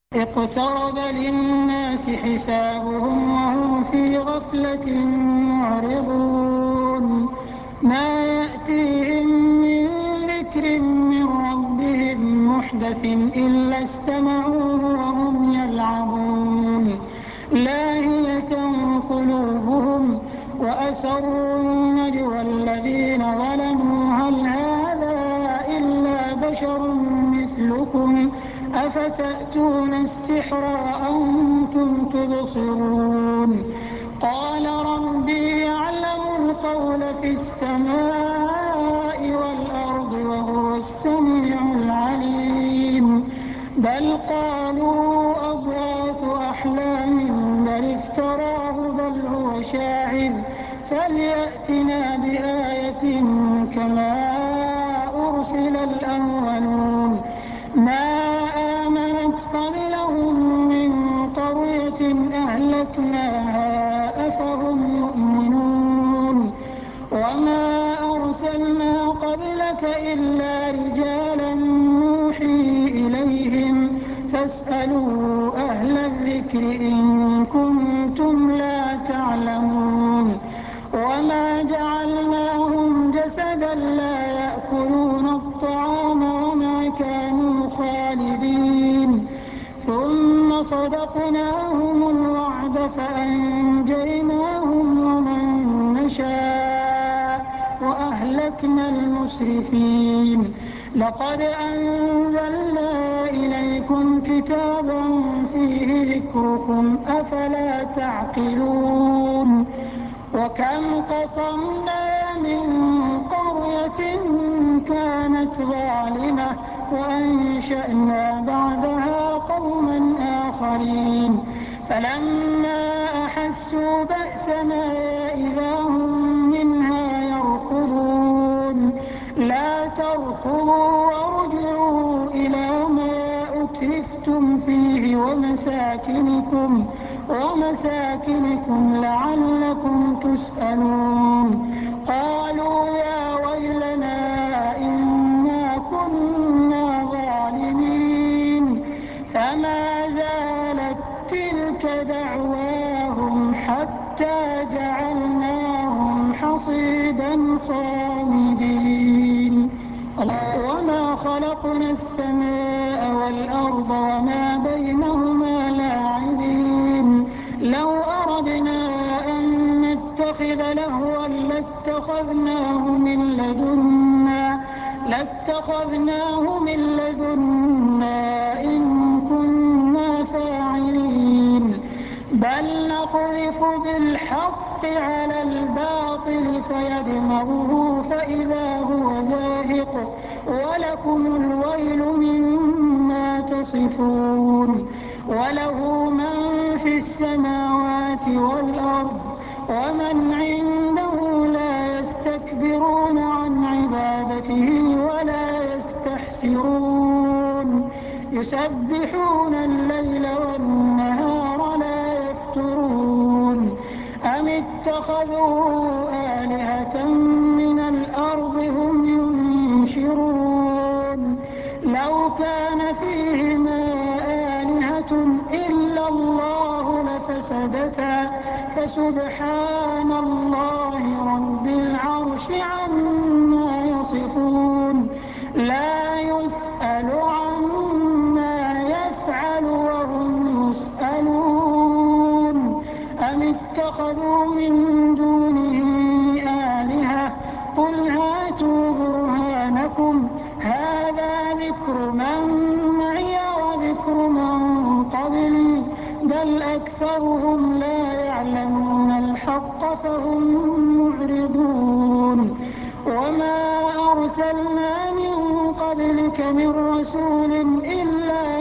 اقترب للناس حسابهم وهم في غفلة معرضون ما يأتيهم من ذكر من ربهم محدث إلا استمعوه وهم يلعبون لاهية قلوبهم وأسروا النجوى الذين ظلموا هل هذا إلا بشر مثلكم أفتأتون السحر وأنتم تبصرون قال ربي يعلم القول في السماء والأرض وهو السميع العليم بل قالوا أضغاث أحلام بل افتراه بل هو شاعر فليأتنا بآية كما أرسل الأولون ما آمنت قبلهم من قرية أهلكناها أفهم يؤمنون وما أرسلنا قبلك إلا رجالا نوحي إليهم فاسألوا أهل الذكر إن كنتم لا تعلمون وما جعلناهم جسدا لا يأكلون الطعام وما كانوا خالدين ثم صدقناهم الوعد فأنجيناهم ومن نشاء وأهلكنا المسرفين لقد أنزلنا إليكم كتابا فيه ذكركم أفلا تعقلون وكم قصمنا من قرية كانت ظالمة وأنشأنا بعدها قوما آخرين فلما أحسوا بأسنا إذا هم منها يركضون لا تركضوا وارجعوا إلى ما أترفتم فيه ومساكنكم لعلكم تسألون قالوا يا ويلنا إنا كنا ظالمين فما زالت تلك دعواهم حتى جعلناهم حصيدا خامدين وما خلقنا السماء والأرض وما بينهما لاعبين لو أردنا أن نتخذ لهوا لاتخذناه من لدنا إن كنا فاعلين بل نقذف بالحق على الباطل فيدمغه فإذا هو زاهق ولكم الويل مما تصفون وله من في السماوات والأرض ومن عنده لا يستكبرون عن عبادته ولا يستحسرون يسبحون الليل والنهار لا يفترون أم اتخذوا آلهة من الأرض هم ينشرون لو كان فيهما آلهة إلا الله لفسدتا فسبحان الله رب العرش عما يصفون لا يسأل عما يفعل وهم يسألون أم اتخذوا من دونه آلهة قل هاتوا برهانكم هذا ذكر من معي وذكر من قبلي بل أكثرهم لا يعلمون الحق فهم معرضون وما أرسلنا من قبلك من رسول إلا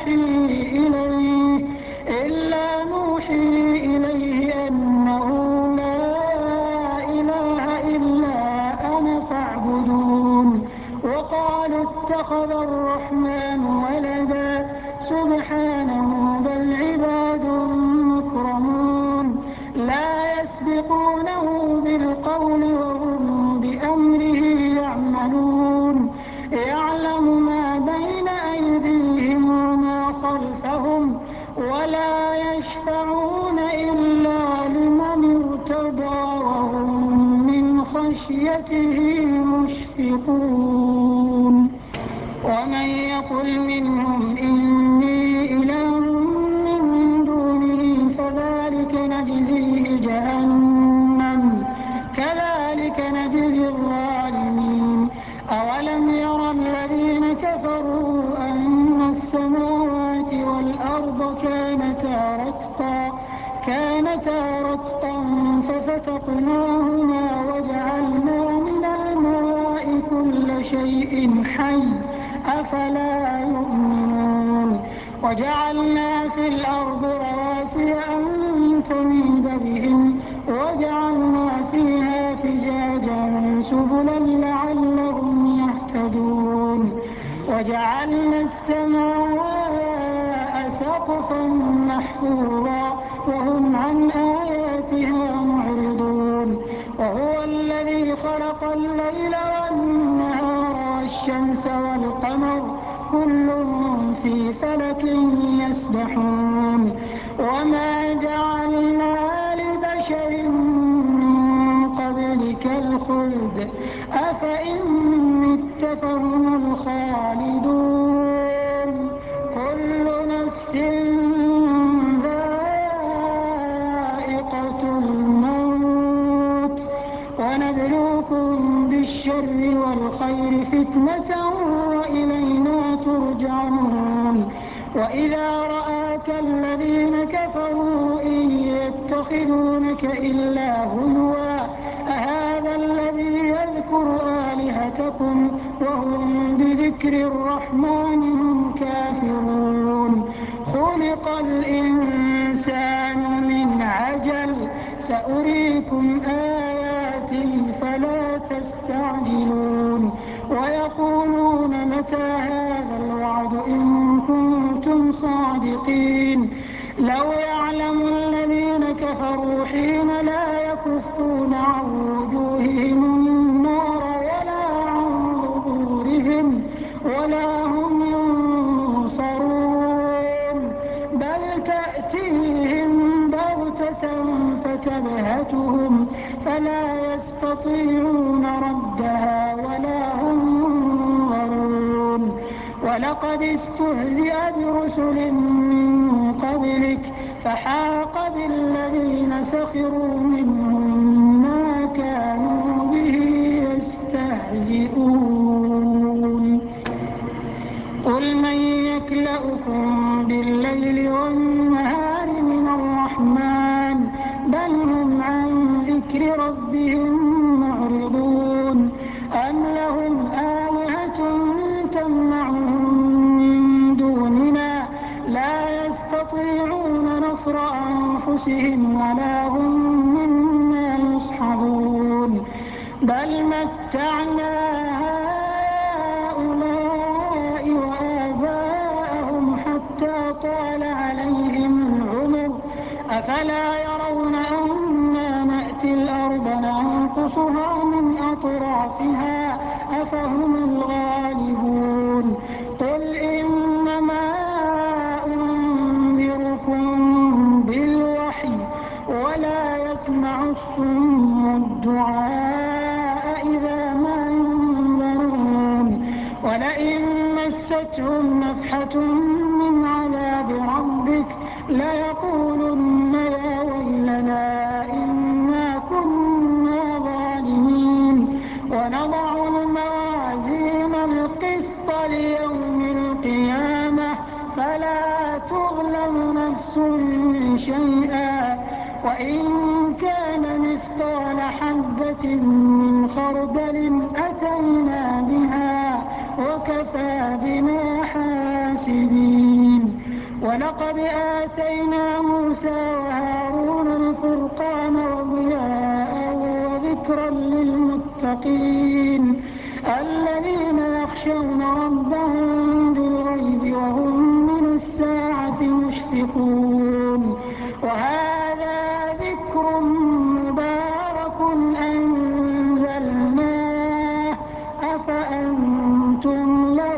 نوحي إليه أنه لا إله إلا أنا فاعبدون وقالوا اتخذ الرحمن ولدا سبحانه بل عباد مكرمون لا يسبقونه بالقول وهم بأمره يعملون يعلم ما بين أيديهم كانتا رتقا ففتقناهما وجعلنا من الماء كل شيء حي أفلا يؤمنون وجعلنا في الأرض رواسي أن تميد بهم وجعلنا فيها فجاجا سبلا لعلهم يهتدون وجعلنا السماء سقفا محفوظا وهم عن آياتها معرضون وهو الذي خلق الليل والنهار والشمس والقمر كل في فلك يسبحون وما جعلنا لبشر من قبلك الخلد أفإن مت فهم الخالدون كل نفس ذائقة الموت ونبلوكم بالشر والخير فتنة وإلينا ترجعون وإذا رآك الذين كفروا إن يتخذونك إلا هزوا أهذا الذي يذكر آلهتكم وهم بذكر الرحمن هم كافرون خلق الإنسان من عجل سأريكم آياتي فلا تستعجلون ويقولون متى هذا الوعد إن كنتم صادقين لو يعلم الذين كفروا حين لا يكفون عن وجوههم النار ولا عن ظهورهم ولا هم ينصرون بل تأتيهم بغتة فتبهتهم فلا يستطيعون ردها ولا هم ينظرون ولقد استهزئ برسل من قبلك فحاق بالذين سخروا منهم ما كانوا به يستهزئون قل من يكلؤكم بالليل والنهار من الرحمن بل هم عن ذكر ربهم معرضون أم لهم آلهة تمنعهم من دوننا لا يستطيعون نصر أنفسهم ولا هم منا يصحبون بل متعنا هؤلاء وآباءهم حتى طال عليهم العمر أفلا يرون أنا نأتي الأرض ننقصها من أطرافها أفهم الغالبون قل إنما أنذركم بالوحي ولا يسمع الصم الدعاء إذا ما ينذرون ولئن مستهم نفحة من عذاب ربك ليقولن يا ويلنا إنا كنا ظالمين ونضع الموازين القسط ليوم القيامة فلا تظلم نفس شيئا وإن كان مثقال حبة من خردل أتينا بها وكفى بنا حاسبين ولقد آتينا موسى وهارون الفرقان وضياء وذكرا للمتقين الذين يخشون ربهم بالغيب وهم من الساعة مشفقون وهذا ذكر مبارك أنزلناه أفأنتم له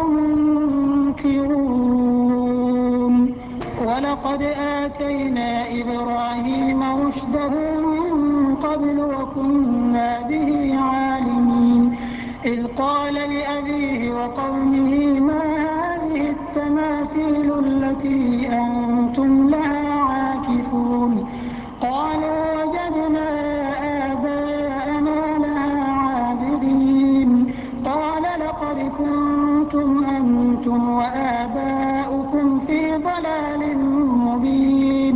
منكرون ولقد آتينا إبراهيم رشده من قبل وكنا به عالمين إذ قال لأبيه وقومه ما هذه التماثيل التي أنتم لها عاكفون قالوا وجدنا آباءنا لها عابدين قال لقد كنتم أنتم وآباؤكم في ضلال مبين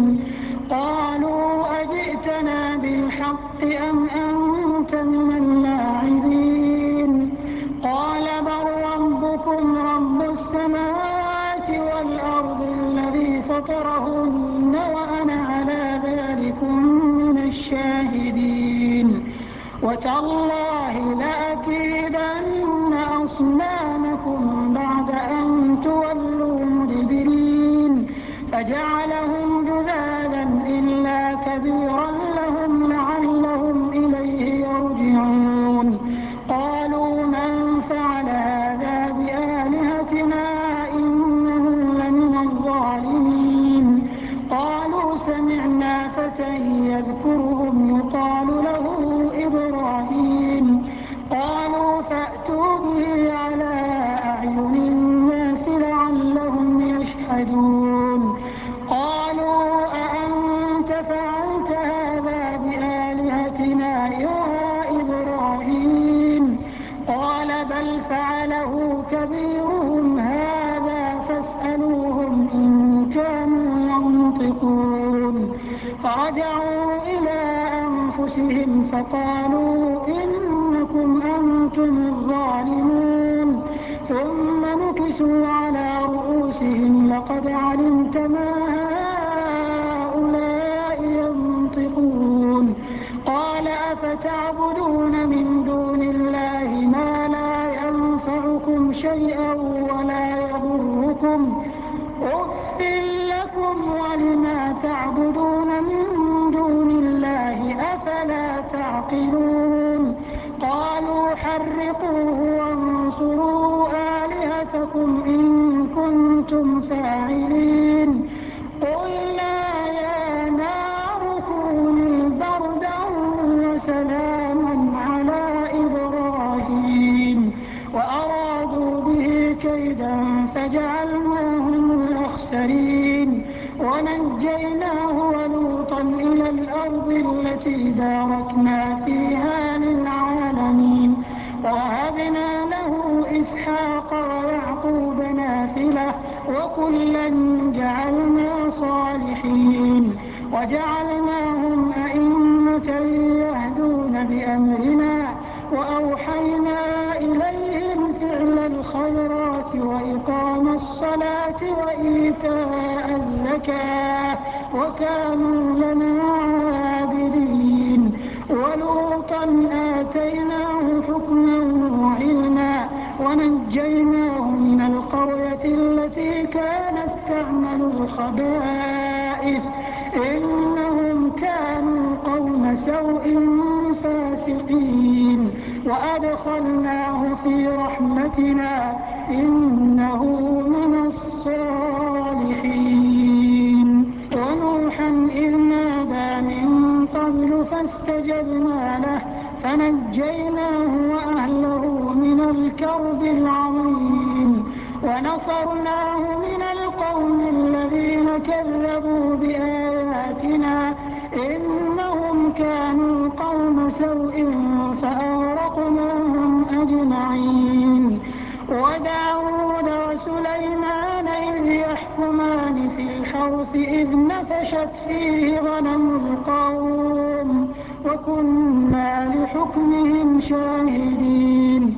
فطرهن وأنا على ذلكم من الشاهدين. وتالله لأكيدن أصنامكم بعد أن تولوا مدبرين فجعلهم جذاذا إلا كبيرا لهم لعلهم إليه يرجعون. قالوا من فعل هذا بآلهتنا إنه لمن الظالمين. قالوا سمعنا فتى يذكرهم يقال له إبراهيم. قالوا فأتوا به على أعين الناس لعلهم يشهدون. قالوا أأنت فعلت هذا بآلهتنا يا إبراهيم؟ قال بل فعله كبيرهم هذا فاسألوهم إن كانوا ينطقون. فرجعوا إلى أنفسهم فقالوا إنكم أنتم الظالمون. ثم نكسوا على رؤوسهم لقد علمت ما هؤلاء ينطقون. قال أفتعبدون من دون الله ما لا ينفعكم شيئا ولا يضركم أف لكم ولما تعبدون من دون الله أفلا تعقلون. قالوا حرقوه وانصروا آلهتكم إن كنتم فاعلين. قلنا يا نار كوني بردا وسلاما على إبراهيم وأرادوا به كيدا فجعلناهم الأخسرين. ونجيناه ولوطا إلى الأرض التي باركنا فيها للعالمين. ووهبنا له إسحاق ويعقوب نافلة وكلا جعلنا صالحين. وجعلناهم أئمة يهدون بأمرنا وأوحينا إليهم فعل الخيرات وإقام الصلاة وإيتاء الزكاة وكانوا لنا عابدين. ولوطا آتيناه حكما وعلما ونجيناه من القرية التي كانت تعمل الخبائث إنهم كانوا قوم سوء فاسقين. وأدخلناه في رحمتنا إنه من الصالحين. ونوحا إذ نادى من قبل فاستجبنا له فنجيناه وأهله من الكرب العظيم. ونصرناه من القوم الذين كذبوا بآياتنا إنهم كانوا قوم سوء فأغرقناهم أجمعين. وداود وسليمان إذ يحكمان في الحرث إذ نفشت فيه غنم القوم وكنا لحكمهم شاهدين.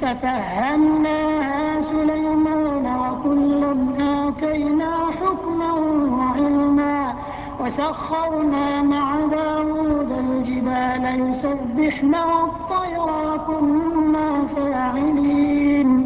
ففهمناها سليمان وكلا آتينا حكما وعلما. وسخرنا مع داود الجبال يسبحن والطير كنا فاعلين.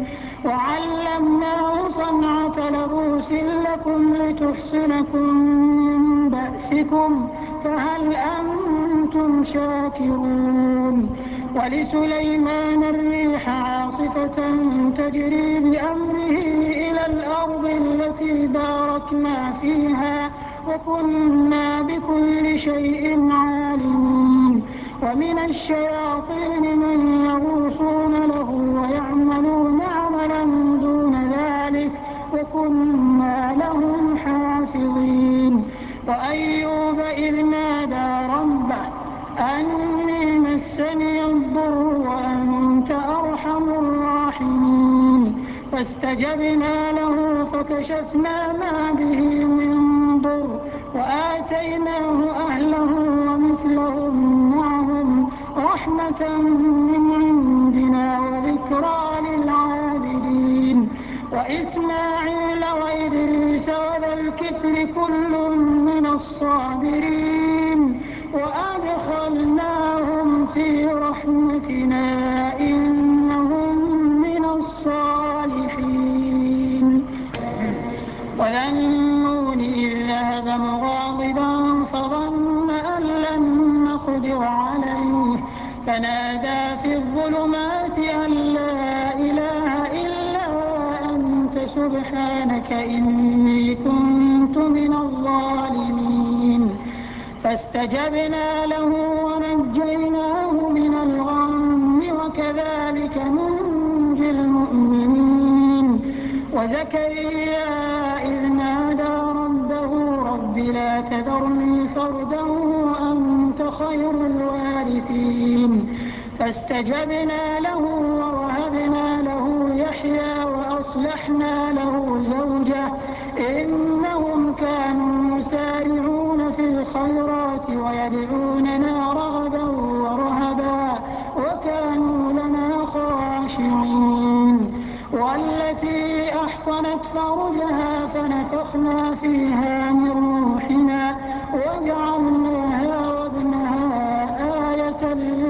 وعلمناه صنعة لبوس لكم لتحصنكم من بأسكم فهل أنتم شاكرون. ولسليمان الريح عاصفة تجري بأمره إلى الأرض التي باركنا فيها وكنا بكل شيء عالمين. ومن الشياطين من يغوصون له ويعملون عملا دون ذلك وكنا لهم حافظين. وأيوب إذ نادى ربه أني مسني الضر وأنت أرحم الراحمين. فاستجبنا له فكشفنا ما به من ضر وآتيناه أهله ومثلهم معهم رحمة من عندنا وذكرى للعابدين. وإسماعيل وإدريس وذا الكفر كل من الصابرين وأدخلناهم في رحمتنا إنهم من الصالحين. وذا النون إذ ذهب مغاضبا فظن أن لن نقدر عليه فنادى في الظلمات أن لا إله إلا أنت سبحانك إني كنت من الظالمين. فاستجبنا له ونجيناه من الغم وكذلك ننجي المؤمنين. وزكريا إذ نادى ربه رب لا تذرني فردا وأنت خير الوارثين. فاستجبنا له ووهبنا له يحيى وأصلحنا له زوجه إنهم كانوا يسارعون في الخيرات ويدعوننا رغبا ورهبا وكانوا لنا خاشعين. والتي أحصنت فرجها فنفخنا فيها من روحنا وجعلناها وابنها آية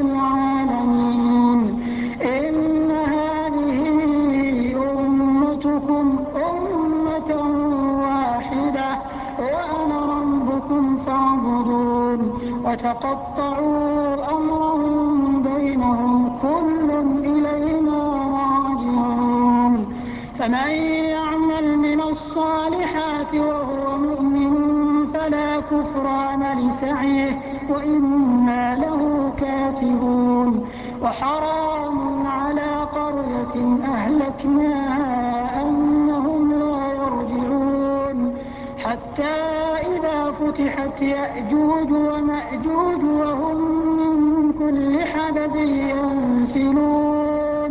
للعالمين. إن هذه أمتكم أمة واحدة وأنا ربكم فاعبدون. وتقطعوا أمرهم بينهم كل إلينا راجعون. فمن يعمل من الصالحات وهو مؤمن فلا كفران لسعيه وإنا له كاتبون. وحرام على قرية أهلكناها أنهم لا يرجعون حتى إذا فتحت يأجوج ومأجوج وهم من كل حدب ينسلون.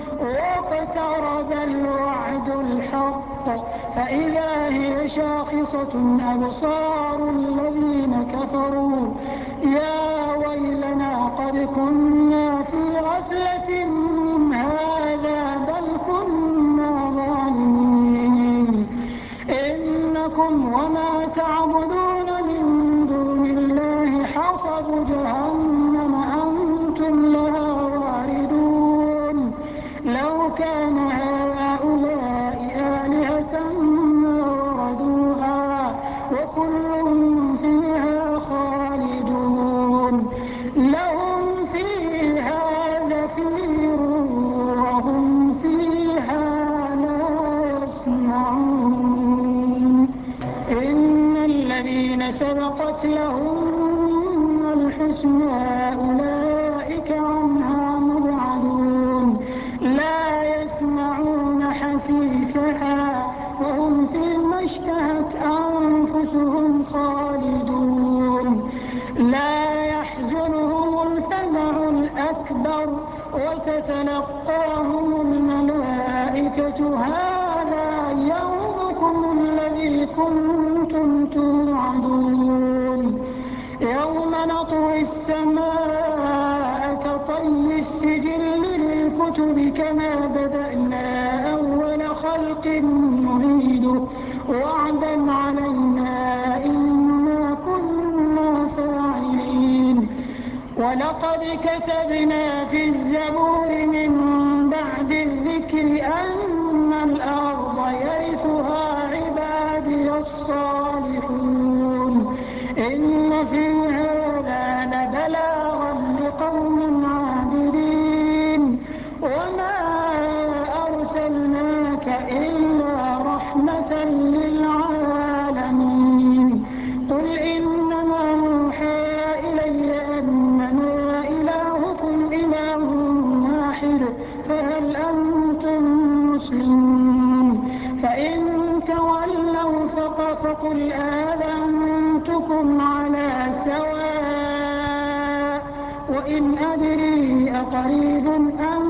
واقترب الوعد الحق فإذا هي شاخصة أبصار الذين كفروا يا ويلنا قد كنا في غفلة من هذا بل كنا ظالمين. إنكم وما تعبدون من دون الله حصب جهنم أنتم لها واردون. لو كان هؤلاء آلهة ما وردوها وكل فيها خالدون. لهم فيها زفير وهم فيها لا يسمعون. إن الذين سبقت لهم الحسنى أولئك عنها مبعدون لا يسمعون حسيسها وهم فيما اشتهت أنفسهم خالدون. لا يحزنهم الفزع الأكبر وتتلقاهم الملائكة هذا يومكم الذي كنتم توعدون. يوم نطوي السماء كطي السجل للكتب كما بدأنا أول خلق نعيده وعدا علينا إنا كنا فاعلين. ولقد كتبنا في الزبور من بعد الذكر أن الأرض يرثها عبادي الصالحون. إن في هذا لبلاغا لقوم عابدين. وما أرسلناك إلا رحمة للعالمين. قل إنما يوحى إلي أنما إلهكم إله واحد فهل أنتم مسلمون. فإن تولوا فقل آذنتكم على سواء وإن أدري أقريب أم